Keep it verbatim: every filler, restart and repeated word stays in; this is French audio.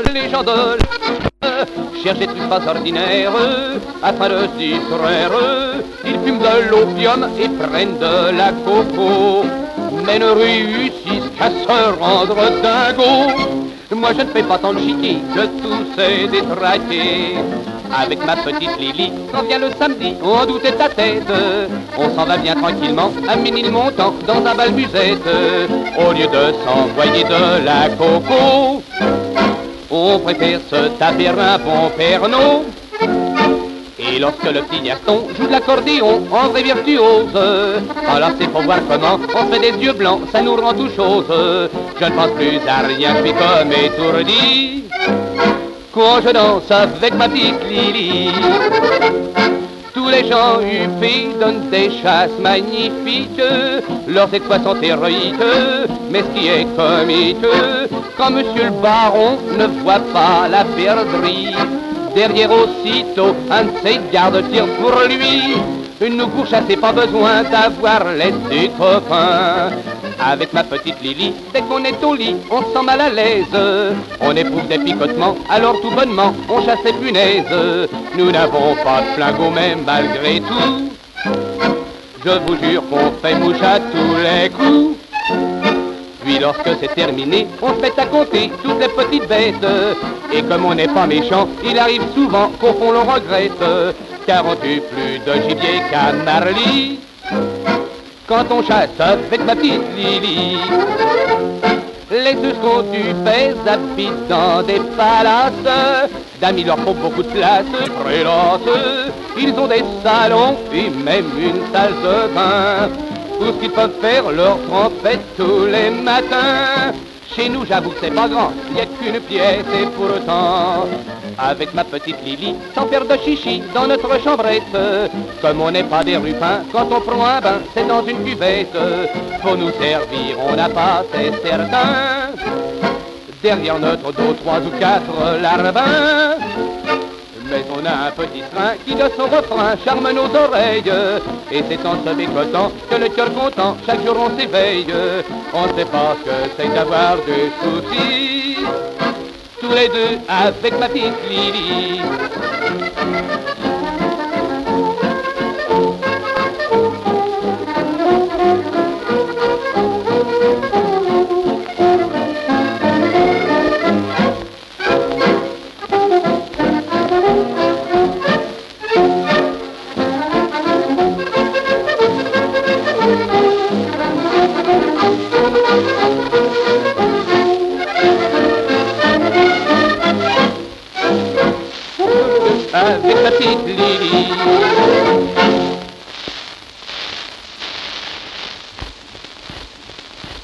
les gens de la... cherchent des trucs pas ordinaires afin de se distraire. Ils fument de l'opium et prennent de la coco, mais ne réussissent qu'à se rendre dingo. Moi je ne fais pas tant de chiqui que tous ces détraqués. Avec ma petite Lily, quand vient le samedi, on doutait ta tête. On s'en va bien tranquillement, à Ménilmontant, dans un bal musette. Au lieu de s'envoyer de la coco, on préfère se taper un bon Pernod. Et lorsque le petit Gaston joue de l'accordéon en vrai virtuose, alors c'est pour voir comment on fait des yeux blancs, ça nous rend tout chose. Je ne pense plus à rien, je suis comme étourdi quand je danse avec ma petite Lily. Tous les gens huppés donnent des chasses magnifiques, leurs exploits sont héroïques, mais ce qui est comique, quand monsieur le baron ne voit pas la perdrix, derrière aussitôt, un de ses gardes tire pour lui. Nous pourchasser, pas besoin d'avoir l'aide des copains. Avec ma petite Lily, dès qu'on est au lit, on se sent mal à l'aise. On éprouve des picotements, alors tout bonnement, on chasse les punaises. Nous n'avons pas de flingot, mais malgré tout, je vous jure qu'on fait mouche à tous les coups. Puis lorsque c'est terminé, on se met à compter toutes les petites bêtes. Et comme on n'est pas méchant, il arrive souvent qu'au fond l'on regrette, car on tue plus de gibier qu'à Marly quand on chasse avec ma petite Lily. Les deux qu'on tue pèsent habitent dans des palaces, d'amis leur faut beaucoup de place, prélasse. Ils ont des salons et même une salle de bain. Tout ce qu'ils peuvent faire leur trompette tous les matins. Chez nous, j'avoue que c'est pas grand, il n'y a qu'une pièce et pourtant, avec ma petite Lily, sans faire de chichi dans notre chambrette, comme on n'est pas des rupins, quand on prend un bain, c'est dans une cuvette. Pour nous servir, on n'a pas, c'est certain, derrière notre dos, trois ou quatre larbins. Mais on a un petit train qui de son refrain charme nos oreilles. Et c'est en se décotant que le cœur content, chaque jour on s'éveille. On ne sait pas ce que c'est d'avoir des soucis, tous les deux avec ma petite Lily. Avec ma petite Lily.